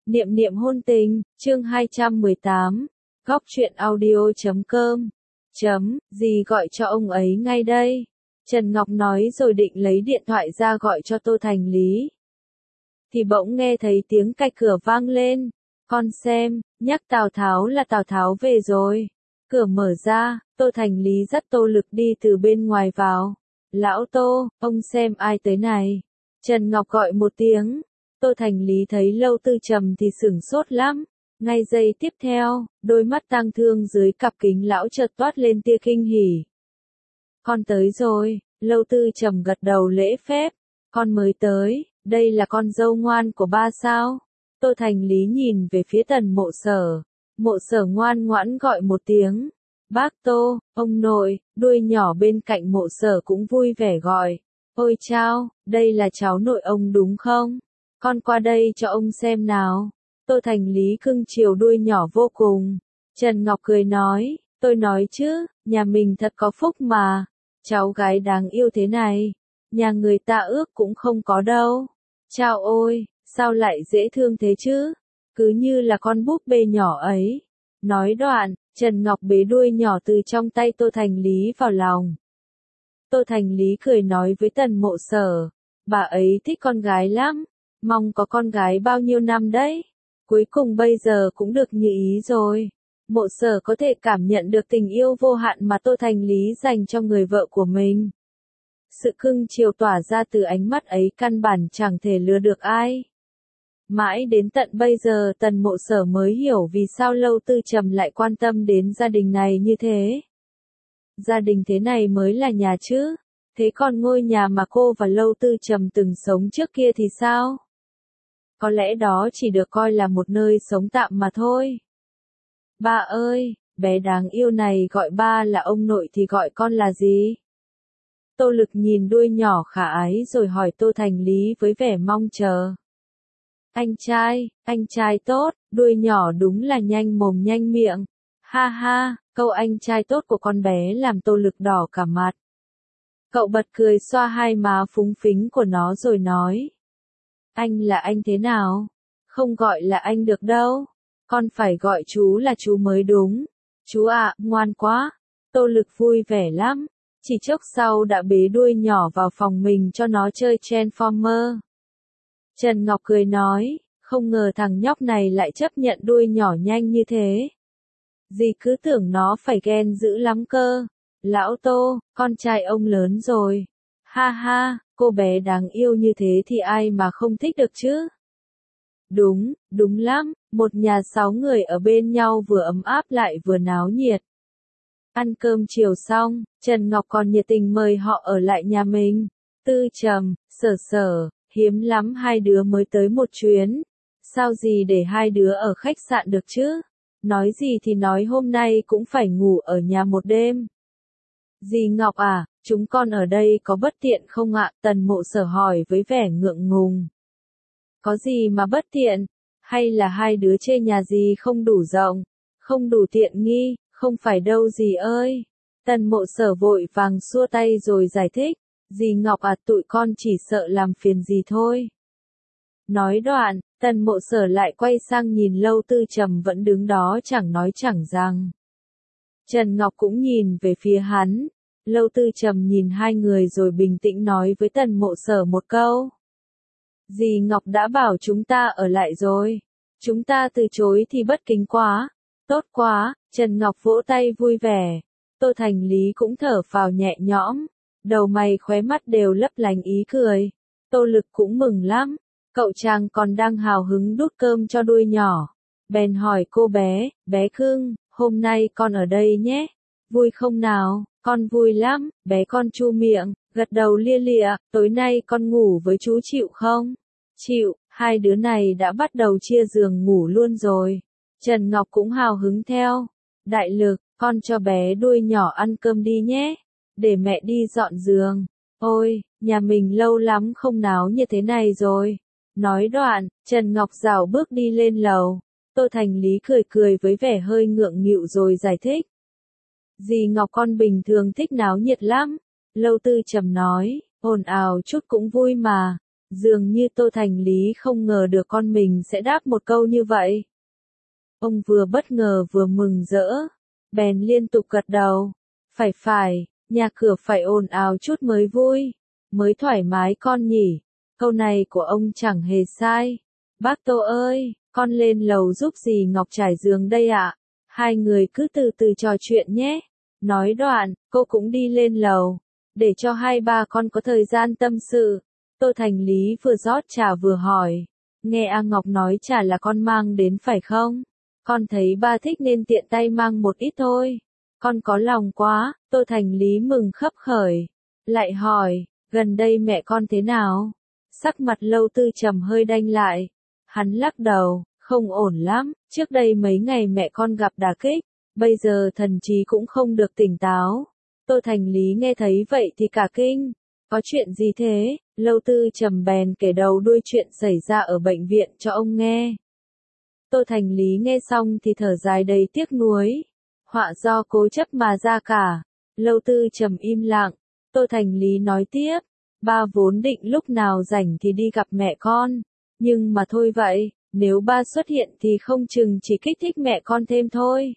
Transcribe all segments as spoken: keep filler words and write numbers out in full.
Niệm niệm hôn tình, chương hai trăm mười tám, góc truyện audio chấm com, chấm, gì gọi cho ông ấy ngay đây. Trần Ngọc nói rồi định lấy điện thoại ra gọi cho Tô Thành Lý. Thì bỗng nghe thấy tiếng cạch cửa vang lên. Con xem, nhắc Tào Tháo là Tào Tháo về rồi. Cửa mở ra, Tô Thành Lý dắt Tô Lực đi từ bên ngoài vào. Lão Tô, ông xem ai tới này. Trần Ngọc gọi một tiếng. Tô Thành Lý thấy Lâu Tư Trầm thì sửng sốt lắm. Ngay giây tiếp theo, đôi mắt tang thương dưới cặp kính lão chợt toát lên tia kinh hỉ. Con tới rồi, Lâu Tư Trầm gật đầu lễ phép. Con mới tới, đây là con dâu ngoan của ba sao? Tô Thành Lý nhìn về phía Tần Mộ Sở. Mộ Sở ngoan ngoãn gọi một tiếng. Bác Tô, ông nội, đuôi nhỏ bên cạnh Mộ Sở cũng vui vẻ gọi. Ôi chao, đây là cháu nội ông đúng không? Con qua đây cho ông xem nào. Tô Thành Lý cưng chiều đuôi nhỏ vô cùng. Trần Ngọc cười nói, tôi nói chứ, nhà mình thật có phúc mà. Cháu gái đáng yêu thế này, nhà người ta ước cũng không có đâu. Chao ôi, sao lại dễ thương thế chứ? Cứ như là con búp bê nhỏ ấy. Nói đoạn, Trần Ngọc bế đuôi nhỏ từ trong tay Tô Thành Lý vào lòng. Tô Thành Lý cười nói với Tần Mộ Sở, bà ấy thích con gái lắm, mong có con gái bao nhiêu năm đấy. Cuối cùng bây giờ cũng được như ý rồi. Mộ Sở có thể cảm nhận được tình yêu vô hạn mà Tô Thành Lý dành cho người vợ của mình. Sự cưng chiều tỏa ra từ ánh mắt ấy căn bản chẳng thể lừa được ai. Mãi đến tận bây giờ Tần Mộ Sở mới hiểu vì sao Lâu Tư Trầm lại quan tâm đến gia đình này như thế. Gia đình thế này mới là nhà chứ. Thế còn ngôi nhà mà cô và Lâu Tư Trầm từng sống trước kia thì sao? Có lẽ đó chỉ được coi là một nơi sống tạm mà thôi. Ba ơi, bé đáng yêu này gọi ba là ông nội thì gọi con là gì? Tô Lực nhìn đuôi nhỏ khả ái rồi hỏi Tô Thành Lý với vẻ mong chờ. Anh trai, anh trai tốt, đuôi nhỏ đúng là nhanh mồm nhanh miệng. Ha ha, câu anh trai tốt của con bé làm Tô Lực đỏ cả mặt. Cậu bật cười xoa hai má phúng phính của nó rồi nói. Anh là anh thế nào? Không gọi là anh được đâu. Con phải gọi chú là chú mới đúng. Chú ạ, ngoan quá. Tô Lực vui vẻ lắm. Chỉ chốc sau đã bế đuôi nhỏ vào phòng mình cho nó chơi Transformer. Trần Ngọc cười nói, không ngờ thằng nhóc này lại chấp nhận đuôi nhỏ nhanh như thế. Dì cứ tưởng nó phải ghen dữ lắm cơ. Lão Tô, con trai ông lớn rồi. Ha ha, cô bé đáng yêu như thế thì ai mà không thích được chứ? Đúng, đúng lắm, một nhà sáu người ở bên nhau vừa ấm áp lại vừa náo nhiệt. Ăn cơm chiều xong, Trần Ngọc còn nhiệt tình mời họ ở lại nhà mình. Tư Trầm, Sở Sở, hiếm lắm hai đứa mới tới một chuyến. Sao gì để hai đứa ở khách sạn được chứ? Nói gì thì nói hôm nay cũng phải ngủ ở nhà một đêm. Dì Ngọc à, chúng con ở đây có bất tiện không ạ? Tần Mộ Sở hỏi với vẻ ngượng ngùng. Có gì mà bất tiện? Hay là hai đứa chê nhà dì không đủ rộng, không đủ tiện nghi? Không phải đâu dì ơi. Tần Mộ Sở vội vàng xua tay rồi giải thích. Dì Ngọc à, tụi con chỉ sợ làm phiền dì thôi. Nói đoạn, Tần Mộ Sở lại quay sang nhìn Lâu Tư Trầm vẫn đứng đó chẳng nói chẳng rằng. Trần Ngọc cũng nhìn về phía hắn. Lâu Tư Trầm nhìn hai người rồi bình tĩnh nói với Tần Mộ Sở một câu. Dì Ngọc đã bảo chúng ta ở lại rồi. Chúng ta từ chối thì bất kính quá. Tốt quá, Trần Ngọc vỗ tay vui vẻ. Tô Thành Lý cũng thở phào nhẹ nhõm. Đầu mày khóe mắt đều lấp lánh ý cười. Tô Lực cũng mừng lắm. Cậu chàng còn đang hào hứng đút cơm cho đuôi nhỏ. Bèn hỏi cô bé, bé cưng, hôm nay con ở đây nhé. Vui không nào? Con vui lắm, bé con chu miệng, gật đầu lia lịa, tối nay con ngủ với chú chịu không? Chịu, hai đứa này đã bắt đầu chia giường ngủ luôn rồi. Trần Ngọc cũng hào hứng theo. Đại Lực, con cho bé đuôi nhỏ ăn cơm đi nhé. Để mẹ đi dọn giường. Ôi, nhà mình lâu lắm không náo như thế này rồi. Nói đoạn, Trần Ngọc rảo bước đi lên lầu. Tô Thành Lý cười cười với vẻ hơi ngượng nghịu rồi giải thích. Dì Ngọc con bình thường thích náo nhiệt lắm. Lâu Tư Trầm nói, ồn ào chút cũng vui mà. Dường như Tô Thành Lý không ngờ được con mình sẽ đáp một câu như vậy. Ông vừa bất ngờ vừa mừng rỡ, bèn liên tục gật đầu. Phải phải, nhà cửa phải ồn ào chút mới vui, mới thoải mái con nhỉ. Câu này của ông chẳng hề sai. Bác Tô ơi, con lên lầu giúp dì Ngọc trải giường đây ạ. Hai người cứ từ từ trò chuyện nhé. Nói đoạn, cô cũng đi lên lầu, để cho hai ba con có thời gian tâm sự. Tô Thành Lý vừa rót trà vừa hỏi. Nghe A Ngọc nói trà là con mang đến phải không? Con thấy ba thích nên tiện tay mang một ít thôi. Con có lòng quá, Tô Thành Lý mừng khấp khởi. Lại hỏi, gần đây mẹ con thế nào? Sắc mặt Lâu Tư Trầm hơi đanh lại. Hắn lắc đầu, không ổn lắm, trước đây mấy ngày mẹ con gặp đả kích, bây giờ thần trí cũng không được tỉnh táo. Tô Thành Lý nghe thấy vậy thì cả kinh. Có chuyện gì thế? Lâu Tư Trầm bèn kể đầu đuôi chuyện xảy ra ở bệnh viện cho ông nghe. Tô Thành Lý nghe xong thì thở dài đầy tiếc nuối. Họa do cố chấp mà ra cả. Lâu Tư Trầm im lặng. Tô Thành Lý nói tiếp. Ba vốn định lúc nào rảnh thì đi gặp mẹ con. Nhưng mà thôi vậy, nếu ba xuất hiện thì không chừng chỉ kích thích mẹ con thêm thôi.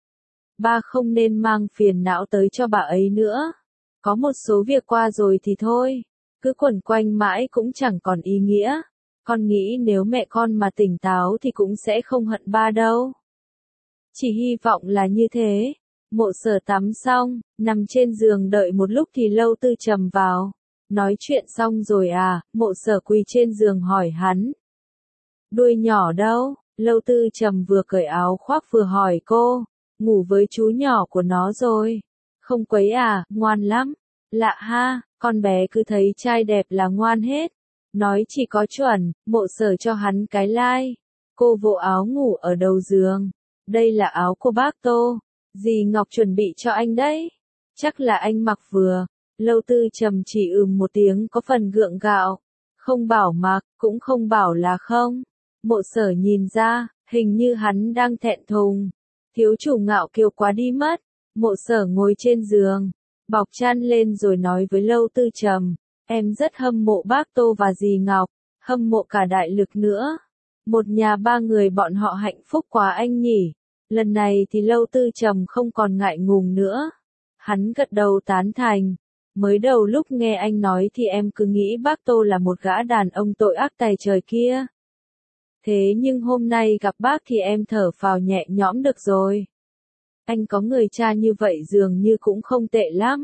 Ba không nên mang phiền não tới cho bà ấy nữa. Có một số việc qua rồi thì thôi. Cứ quẩn quanh mãi cũng chẳng còn ý nghĩa. Con nghĩ nếu mẹ con mà tỉnh táo thì cũng sẽ không hận ba đâu. Chỉ hy vọng là như thế. Mộ Sở tắm xong, nằm trên giường đợi một lúc thì Lâu Tư Trầm vào. Nói chuyện xong rồi à? Mộ Sở quỳ trên giường hỏi hắn. Đuôi nhỏ đâu? Lâu Tư Trầm vừa cởi áo khoác vừa hỏi cô. Ngủ với chú nhỏ của nó rồi. Không quấy à? Ngoan lắm. Lạ ha, con bé cứ thấy trai đẹp là ngoan hết. Nói chỉ có chuẩn. Mộ Sở cho hắn cái like. Cô vỗ áo ngủ ở đầu giường. Đây là áo của bác Tô. Dì Ngọc chuẩn bị cho anh đấy. Chắc là anh mặc vừa. Lâu Tư Trầm chỉ ừm một tiếng có phần gượng gạo. Không bảo mặc, cũng không bảo là không. Mộ Sở nhìn ra, hình như hắn đang thẹn thùng. Thiếu chủ ngạo kiều quá đi mất. Mộ Sở ngồi trên giường, bọc chăn lên rồi nói với Lâu Tư Trầm. Em rất hâm mộ bác Tô và dì Ngọc, hâm mộ cả đại lực nữa. Một nhà ba người bọn họ hạnh phúc quá anh nhỉ. Lần này thì Lâu Tư Trầm không còn ngại ngùng nữa. Hắn gật đầu tán thành. Mới đầu lúc nghe anh nói thì em cứ nghĩ bác Tô là một gã đàn ông tội ác tày trời kia. Thế nhưng hôm nay gặp bác thì em thở phào nhẹ nhõm được rồi. Anh có người cha như vậy dường như cũng không tệ lắm.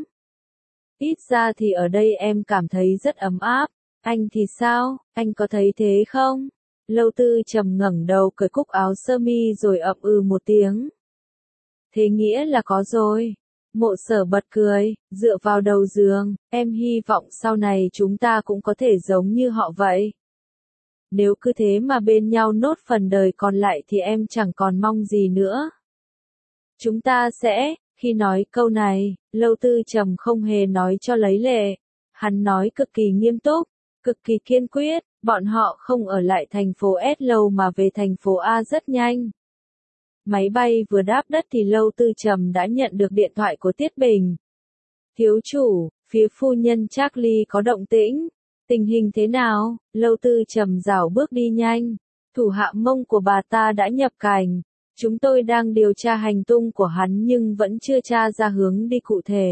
Ít ra thì ở đây em cảm thấy rất ấm áp. Anh thì sao, anh có thấy thế không? Lâu Tư Trầm ngẩng đầu cởi cúc áo sơ mi rồi ậm ừ một tiếng. Thế nghĩa là có rồi. Mộ Sở bật cười, dựa vào đầu giường, em hy vọng sau này chúng ta cũng có thể giống như họ vậy. Nếu cứ thế mà bên nhau nốt phần đời còn lại thì em chẳng còn mong gì nữa. Chúng ta sẽ, khi nói câu này, Lâu Tư Trầm không hề nói cho lấy lệ. Hắn nói cực kỳ nghiêm túc, cực kỳ kiên quyết, bọn họ không ở lại thành phố S lâu mà về thành phố A rất nhanh. Máy bay vừa đáp đất thì Lâu Tư Trầm đã nhận được điện thoại của Tiết Bình. Thiếu chủ, phía phu nhân Charlie có động tĩnh. Tình hình thế nào? Lâu Tư Trầm rảo bước đi nhanh. Thủ hạ Mông của bà ta đã nhập cảnh. Chúng tôi đang điều tra hành tung của hắn nhưng vẫn chưa tra ra hướng đi cụ thể.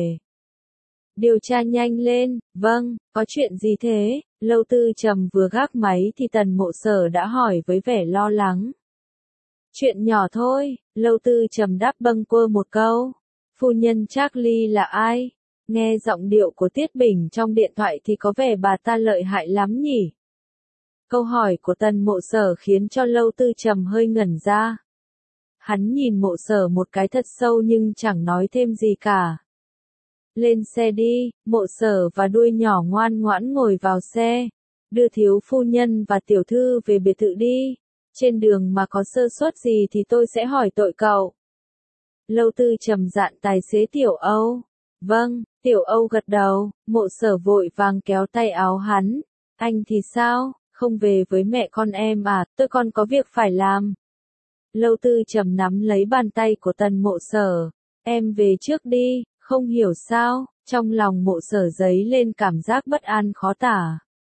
Điều tra nhanh lên. Vâng, có chuyện gì thế? Lâu Tư Trầm vừa gác máy thì Tần Mộ Sở đã hỏi với vẻ lo lắng. Chuyện nhỏ thôi, Lâu Tư Trầm đáp bâng quơ một câu. Phu nhân Charlie là ai? Nghe giọng điệu của Tiết Bình trong điện thoại thì có vẻ bà ta lợi hại lắm nhỉ? Câu hỏi của Tần Mộ Sở khiến cho Lâu Tư Trầm hơi ngẩn ra. Hắn nhìn Mộ Sở một cái thật sâu nhưng chẳng nói thêm gì cả. Lên xe đi, Mộ Sở và đuôi nhỏ ngoan ngoãn ngồi vào xe. Đưa thiếu phu nhân và tiểu thư về biệt thự đi. Trên đường mà có sơ suất gì thì tôi sẽ hỏi tội cậu. Lâu Tư Trầm dặn tài xế Tiểu Âu. Vâng, Tiểu Âu gật đầu. Mộ Sở vội vàng kéo tay áo hắn. Anh thì sao, không về với mẹ con em à, tôi còn có việc phải làm. Lâu Tư Trầm nắm lấy bàn tay của Tần Mộ Sở. Em về trước đi, không hiểu sao, trong lòng Mộ Sở dấy lên cảm giác bất an khó tả.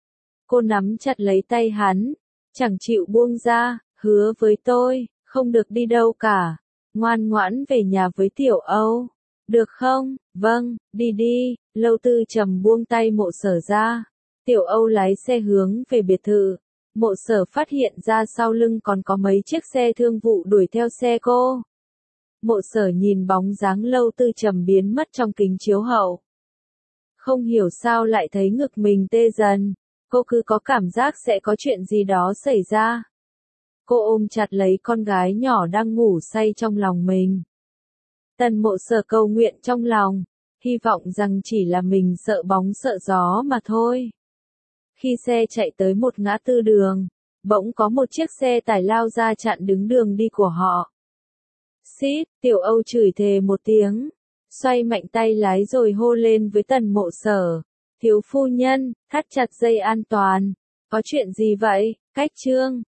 Cô nắm chặt lấy tay hắn, chẳng chịu buông ra, hứa với tôi, không được đi đâu cả, ngoan ngoãn về nhà với Tiểu Âu, được không? Vâng, đi đi. Lâu Tư Trầm buông tay Mộ Sở ra. Tiểu Âu lái xe hướng về biệt thự. Mộ Sở phát hiện ra sau lưng còn có mấy chiếc xe thương vụ đuổi theo xe cô. Mộ Sở nhìn bóng dáng Lâu Tư Trầm biến mất trong kính chiếu hậu. Không hiểu sao lại thấy ngực mình tê dần. Cô cứ có cảm giác sẽ có chuyện gì đó xảy ra. Cô ôm chặt lấy con gái nhỏ đang ngủ say trong lòng mình. Tần Mộ Sở cầu nguyện trong lòng, hy vọng rằng chỉ là mình sợ bóng sợ gió mà thôi. Khi xe chạy tới một ngã tư đường, bỗng có một chiếc xe tải lao ra chặn đứng đường đi của họ. Xít, Tiểu Âu chửi thề một tiếng, xoay mạnh tay lái rồi hô lên với Tần Mộ Sở. Thiếu phu nhân, thắt chặt dây an toàn. Có chuyện gì vậy? Cách trương.